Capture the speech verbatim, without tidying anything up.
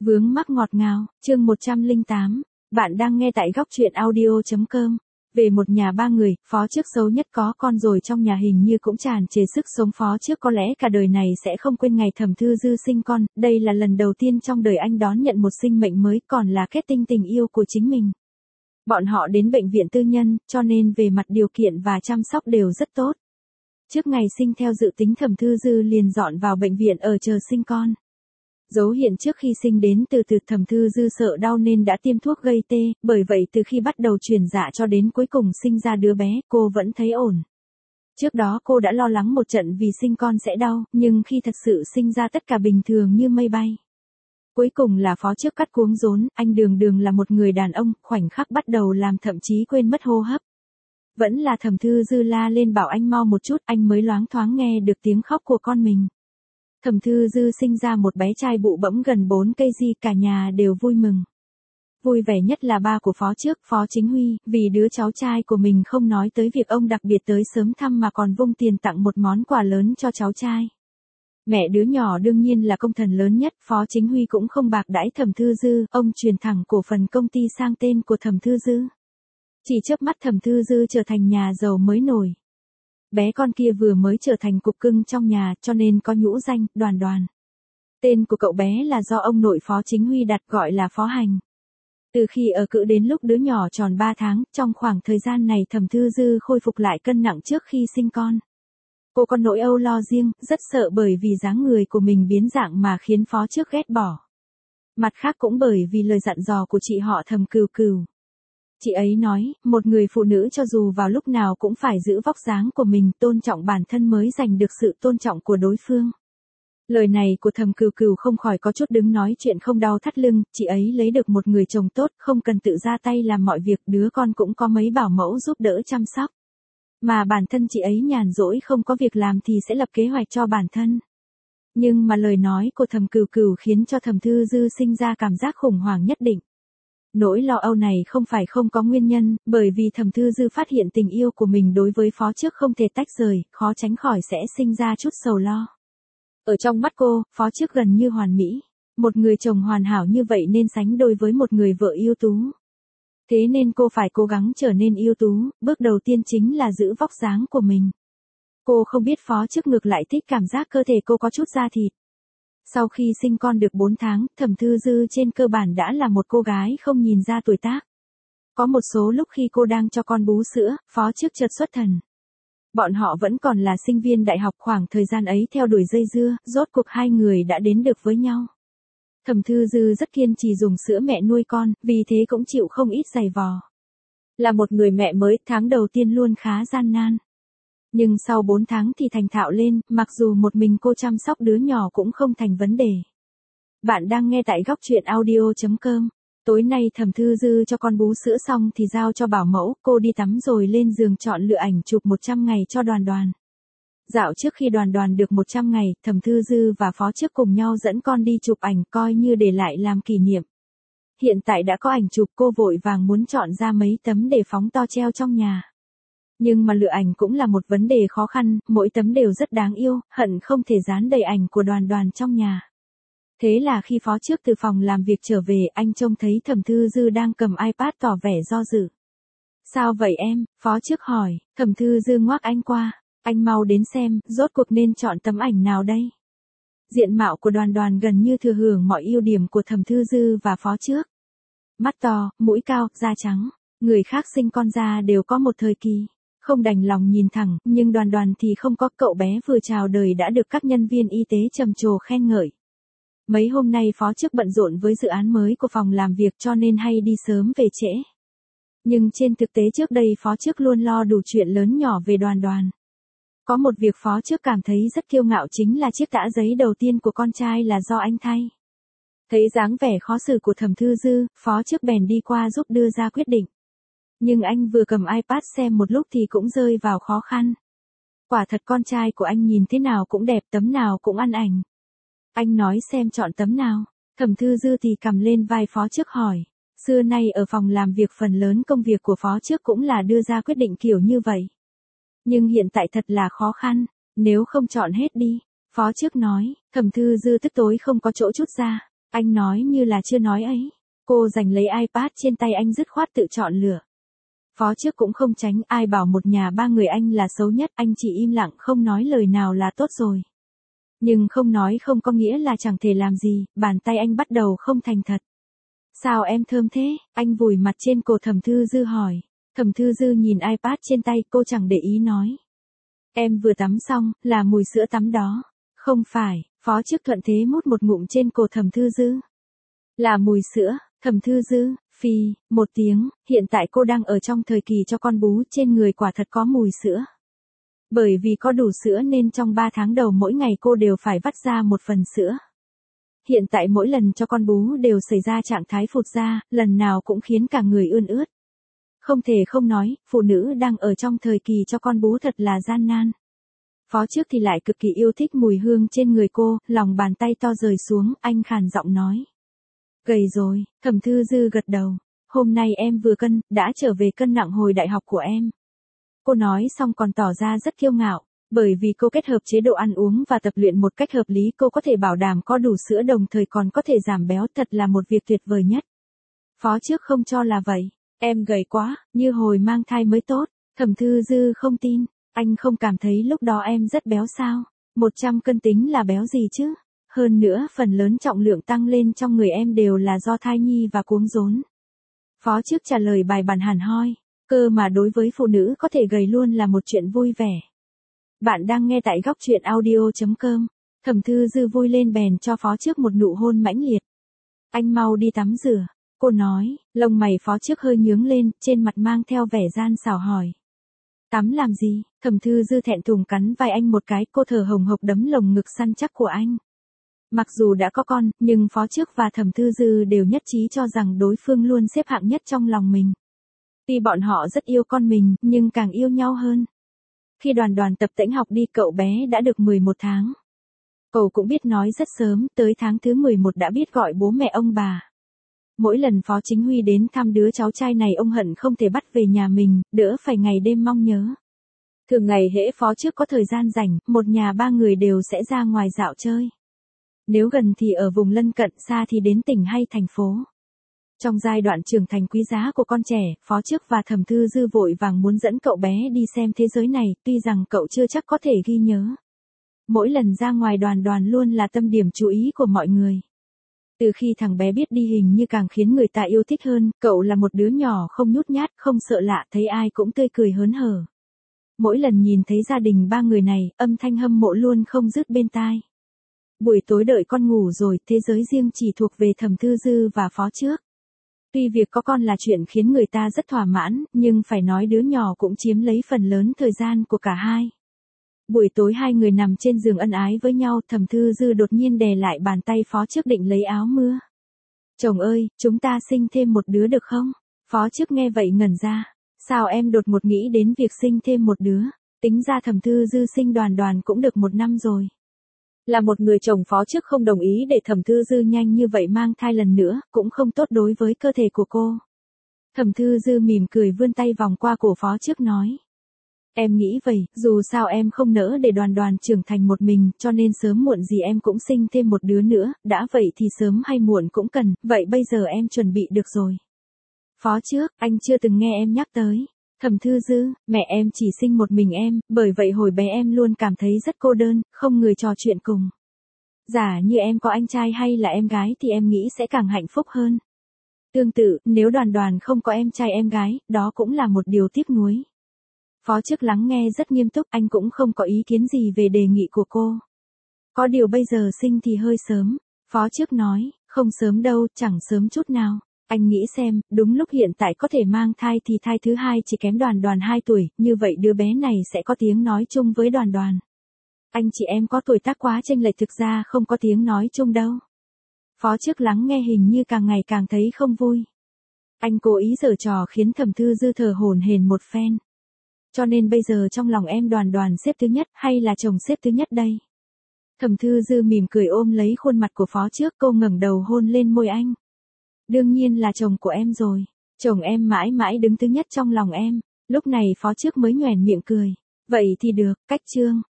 Vướng mắc ngọt ngào, chương một trăm lẻ tám. Bạn đang nghe tại góc truyện audio chấm com. Về một nhà ba người, phó trước xấu nhất có con rồi trong nhà hình như cũng tràn trề sức sống. Phó trước có lẽ cả đời này sẽ không quên ngày Thẩm Thư Dư sinh con, đây là lần đầu tiên trong đời anh đón nhận một sinh mệnh mới, còn là kết tinh tình yêu của chính mình. Bọn họ đến bệnh viện tư nhân, cho nên về mặt điều kiện và chăm sóc đều rất tốt. Trước ngày sinh theo dự tính Thẩm Thư Dư liền dọn vào bệnh viện ở chờ sinh con. Dấu hiện trước khi sinh đến từ từ Thẩm Thư Dư sợ đau nên đã tiêm thuốc gây tê, bởi vậy từ khi bắt đầu truyền dạ cho đến cuối cùng sinh ra đứa bé, cô vẫn thấy ổn. Trước đó cô đã lo lắng một trận vì sinh con sẽ đau, nhưng khi thật sự sinh ra tất cả bình thường như mây bay. Cuối cùng là phó trước cắt cuống rốn, anh đường đường là một người đàn ông, khoảnh khắc bắt đầu làm thậm chí quên mất hô hấp. Vẫn là Thẩm Thư Dư la lên bảo anh mau một chút, anh mới loáng thoáng nghe được tiếng khóc của con mình. Thẩm Thư Dư sinh ra một bé trai bụ bẫm gần bốn cây gi, cả nhà đều vui mừng. Vui vẻ nhất là ba của phó trước, Phó Chính Huy, vì đứa cháu trai của mình không nói tới việc ông đặc biệt tới sớm thăm mà còn vung tiền tặng một món quà lớn cho cháu trai. Mẹ đứa nhỏ đương nhiên là công thần lớn nhất, Phó Chính Huy cũng không bạc đãi Thẩm Thư Dư, ông truyền thẳng cổ phần công ty sang tên của Thẩm Thư Dư. Chỉ chớp mắt Thẩm Thư Dư trở thành nhà giàu mới nổi. Bé con kia vừa mới trở thành cục cưng trong nhà, cho nên có nhũ danh, Đoàn Đoàn. Tên của cậu bé là do ông nội Phó Chính Huy đặt, gọi là Phó Hành. Từ khi ở cữ đến lúc đứa nhỏ tròn ba tháng, trong khoảng thời gian này Thẩm Thư Dư khôi phục lại cân nặng trước khi sinh con. Cô có nỗi âu lo riêng, rất sợ bởi vì dáng người của mình biến dạng mà khiến phó trước ghét bỏ. Mặt khác cũng bởi vì lời dặn dò của chị họ Thẩm Cừu Cừu. Chị ấy nói, một người phụ nữ cho dù vào lúc nào cũng phải giữ vóc dáng của mình, tôn trọng bản thân mới giành được sự tôn trọng của đối phương. Lời này của Thẩm Cừu Cừu không khỏi có chút đứng nói chuyện không đau thắt lưng, chị ấy lấy được một người chồng tốt, không cần tự ra tay làm mọi việc, đứa con cũng có mấy bảo mẫu giúp đỡ chăm sóc. Mà bản thân chị ấy nhàn rỗi không có việc làm thì sẽ lập kế hoạch cho bản thân. Nhưng mà lời nói của Thẩm Cừu Cừu khiến cho Thẩm Thư Dư sinh ra cảm giác khủng hoảng nhất định. Nỗi lo âu này không phải không có nguyên nhân, bởi vì Thẩm Thư Dư phát hiện tình yêu của mình đối với phó trước không thể tách rời, khó tránh khỏi sẽ sinh ra chút sầu lo. Ở trong mắt cô, phó trước gần như hoàn mỹ. Một người chồng hoàn hảo như vậy nên sánh đôi với một người vợ ưu tú. Thế nên cô phải cố gắng trở nên ưu tú, bước đầu tiên chính là giữ vóc dáng của mình. Cô không biết phó trước ngược lại thích cảm giác cơ thể cô có chút da thịt. Sau khi sinh con được bốn tháng, Thẩm Thư Dư trên cơ bản đã là một cô gái không nhìn ra tuổi tác. Có một số lúc khi cô đang cho con bú sữa, phó trước chợt xuất thần. Bọn họ vẫn còn là sinh viên đại học, khoảng thời gian ấy theo đuổi dây dưa, rốt cuộc hai người đã đến được với nhau. Thẩm Thư Dư rất kiên trì dùng sữa mẹ nuôi con, vì thế cũng chịu không ít giày vò. Là một người mẹ mới, tháng đầu tiên luôn khá gian nan. Nhưng sau bốn tháng thì thành thạo lên, mặc dù một mình cô chăm sóc đứa nhỏ cũng không thành vấn đề. Bạn đang nghe tại góc truyện audio chấm com. Tối nay Thẩm Thư Dư cho con bú sữa xong thì giao cho bảo mẫu, cô đi tắm rồi lên giường chọn lựa ảnh chụp một trăm ngày cho Đoàn Đoàn. Dạo trước khi Đoàn Đoàn được một trăm ngày, Thẩm Thư Dư và phó trước cùng nhau dẫn con đi chụp ảnh coi như để lại làm kỷ niệm. Hiện tại đã có ảnh chụp, cô vội vàng muốn chọn ra mấy tấm để phóng to treo trong nhà. Nhưng mà lựa ảnh cũng là một vấn đề khó khăn, mỗi tấm đều rất đáng yêu, hận không thể dán đầy ảnh của Đoàn Đoàn trong nhà. Thế là khi phó trước từ phòng làm việc trở về, anh trông thấy Thẩm Thư Dư đang cầm iPad tỏ vẻ do dự. Sao vậy em? Phó trước hỏi. Thẩm Thư Dư ngoác anh qua. Anh mau đến xem, rốt cuộc nên chọn tấm ảnh nào đây? Diện mạo của Đoàn Đoàn gần như thừa hưởng mọi ưu điểm của Thẩm Thư Dư và phó trước. Mắt to, mũi cao, da trắng. Người khác sinh con ra đều có một thời kỳ. Không đành lòng nhìn thẳng, nhưng Đoàn Đoàn thì không có, cậu bé vừa chào đời đã được các nhân viên y tế trầm trồ khen ngợi. Mấy hôm nay phó trước bận rộn với dự án mới của phòng làm việc cho nên hay đi sớm về trễ. Nhưng trên thực tế trước đây phó trước luôn lo đủ chuyện lớn nhỏ về Đoàn Đoàn. Có một việc phó trước cảm thấy rất kiêu ngạo chính là chiếc tã giấy đầu tiên của con trai là do anh thay. Thấy dáng vẻ khó xử của Thẩm Thư Dư, phó trước bèn đi qua giúp đưa ra quyết định. Nhưng anh vừa cầm iPad xem một lúc thì cũng rơi vào khó khăn. Quả thật con trai của anh nhìn thế nào cũng đẹp, tấm nào cũng ăn ảnh. Anh nói xem chọn tấm nào. Thẩm Thư Dư thì cầm lên vai phó trước hỏi. Xưa nay ở phòng làm việc phần lớn công việc của phó trước cũng là đưa ra quyết định kiểu như vậy. Nhưng hiện tại thật là khó khăn, nếu không chọn hết đi. Phó trước nói, Thẩm Thư Dư tức tối không có chỗ chút ra. Anh nói như là chưa nói ấy. Cô giành lấy iPad trên tay anh dứt khoát tự chọn lựa. Phó trước cũng không tránh, ai bảo một nhà ba người anh là xấu nhất, anh chỉ im lặng không nói lời nào là tốt rồi. Nhưng không nói không có nghĩa là chẳng thể làm gì, bàn tay anh bắt đầu không thành thật. Sao em thơm thế? Anh vùi mặt trên cổ Thẩm Thư Dư hỏi. Thẩm Thư Dư nhìn iPad trên tay, cô chẳng để ý nói. Em vừa tắm xong, là mùi sữa tắm đó. Không phải, Phó trước thuận thế mút một ngụm trên cổ Thẩm Thư Dư. Là mùi sữa. Thẩm Thư Dư, phi, một tiếng, hiện tại cô đang ở trong thời kỳ cho con bú, trên người quả thật có mùi sữa. Bởi vì có đủ sữa nên trong ba tháng đầu mỗi ngày cô đều phải vắt ra một phần sữa. Hiện tại mỗi lần cho con bú đều xảy ra trạng thái phụt ra, lần nào cũng khiến cả người ươn ướt. Không thể không nói, phụ nữ đang ở trong thời kỳ cho con bú thật là gian nan. Phó trước thì lại cực kỳ yêu thích mùi hương trên người cô, lòng bàn tay to rời xuống, anh khàn giọng nói. Gầy rồi, Thẩm Thư Dư gật đầu. Hôm nay em vừa cân, đã trở về cân nặng hồi đại học của em. Cô nói xong còn tỏ ra rất kiêu ngạo, bởi vì cô kết hợp chế độ ăn uống và tập luyện một cách hợp lý, cô có thể bảo đảm có đủ sữa đồng thời còn có thể giảm béo, thật là một việc tuyệt vời nhất. Phó trước không cho là vậy, em gầy quá, như hồi mang thai mới tốt. Thẩm Thư Dư không tin, anh không cảm thấy lúc đó em rất béo sao? một trăm cân tính là béo gì chứ? Hơn nữa, phần lớn trọng lượng tăng lên trong người em đều là do thai nhi và cuống rốn. Phó trước trả lời bài bản hẳn hoi, cơ mà đối với phụ nữ có thể gầy luôn là một chuyện vui vẻ. Bạn đang nghe tại góc truyện audio chấm com. Thẩm Thư Dư vui lên bèn cho Phó trước một nụ hôn mãnh liệt. Anh mau đi tắm rửa, cô nói, lông mày Phó trước hơi nhướng lên, trên mặt mang theo vẻ gian xảo hỏi. Tắm làm gì? Thẩm Thư Dư thẹn thùng cắn vai anh một cái, cô thở hồng hộc đấm lồng ngực săn chắc của anh. Mặc dù đã có con, nhưng Phó trước và Thẩm Thư Dư đều nhất trí cho rằng đối phương luôn xếp hạng nhất trong lòng mình. Tuy bọn họ rất yêu con mình, nhưng càng yêu nhau hơn. Khi Đoàn Đoàn tập tễnh học đi, cậu bé đã được mười một tháng. Cậu cũng biết nói rất sớm, tới tháng thứ mười một đã biết gọi bố mẹ ông bà. Mỗi lần Phó Chính Huy đến thăm đứa cháu trai này, ông hận không thể bắt về nhà mình, đỡ phải ngày đêm mong nhớ. Thường ngày hễ Phó trước có thời gian rảnh, một nhà ba người đều sẽ ra ngoài dạo chơi. Nếu gần thì ở vùng lân cận, xa thì đến tỉnh hay thành phố. Trong giai đoạn trưởng thành quý giá của con trẻ, Phó trước và Thẩm Thư Dư vội vàng muốn dẫn cậu bé đi xem thế giới này, tuy rằng cậu chưa chắc có thể ghi nhớ. Mỗi lần ra ngoài, Đoàn Đoàn luôn là tâm điểm chú ý của mọi người. Từ khi thằng bé biết đi hình như càng khiến người ta yêu thích hơn, cậu là một đứa nhỏ không nhút nhát, không sợ lạ, thấy ai cũng tươi cười hớn hở. Mỗi lần nhìn thấy gia đình ba người này, âm thanh hâm mộ luôn không dứt bên tai. Buổi tối đợi con ngủ rồi, thế giới riêng chỉ thuộc về Thẩm Thư Dư và Phó trước. Tuy việc có con là chuyện khiến người ta rất thỏa mãn, nhưng phải nói đứa nhỏ cũng chiếm lấy phần lớn thời gian của cả hai. Buổi tối hai người nằm trên giường ân ái với nhau, Thẩm Thư Dư đột nhiên đè lại bàn tay Phó trước định lấy áo mưa. Chồng ơi, chúng ta sinh thêm một đứa được không? Phó trước nghe vậy ngẩn ra. Sao em đột ngột nghĩ đến việc sinh thêm một đứa? Tính ra Thẩm Thư Dư sinh Đoàn Đoàn cũng được một năm rồi. Là một người chồng, Phó trước không đồng ý để Thẩm Thư Dư nhanh như vậy mang thai lần nữa, cũng không tốt đối với cơ thể của cô. Thẩm Thư Dư mỉm cười vươn tay vòng qua cổ Phó trước nói. Em nghĩ vậy, dù sao em không nỡ để Đoàn Đoàn trưởng thành một mình, cho nên sớm muộn gì em cũng sinh thêm một đứa nữa, đã vậy thì sớm hay muộn cũng cần, vậy bây giờ em chuẩn bị được rồi. Phó trước, anh chưa từng nghe em nhắc tới. Thẩm Thư Dư, mẹ em chỉ sinh một mình em, bởi vậy hồi bé em luôn cảm thấy rất cô đơn, không người trò chuyện cùng. Giả như em có anh trai hay là em gái thì em nghĩ sẽ càng hạnh phúc hơn. Tương tự, nếu Đoàn Đoàn không có em trai em gái, đó cũng là một điều tiếc nuối. Phó trước lắng nghe rất nghiêm túc, anh cũng không có ý kiến gì về đề nghị của cô. Có điều bây giờ sinh thì hơi sớm. Phó trước nói, không sớm đâu, chẳng sớm chút nào. Anh nghĩ xem, đúng lúc hiện tại có thể mang thai thì thai thứ hai chỉ kém Đoàn Đoàn hai tuổi, như vậy đứa bé này sẽ có tiếng nói chung với Đoàn Đoàn. Anh chị em có tuổi tác quá chênh lệch, thực ra không có tiếng nói chung đâu. Phó trước lắng nghe hình như càng ngày càng thấy không vui. Anh cố ý giở trò khiến Thẩm Thư Dư thở hổn hển một phen. Cho nên bây giờ trong lòng em Đoàn Đoàn xếp thứ nhất hay là chồng xếp thứ nhất đây? Thẩm Thư Dư mỉm cười ôm lấy khuôn mặt của Phó trước, cô ngẩng đầu hôn lên môi anh. Đương nhiên là chồng của em rồi, chồng em mãi mãi đứng thứ nhất trong lòng em. Lúc này Phó trước mới nhoẻn miệng cười. Vậy thì được, cách chương.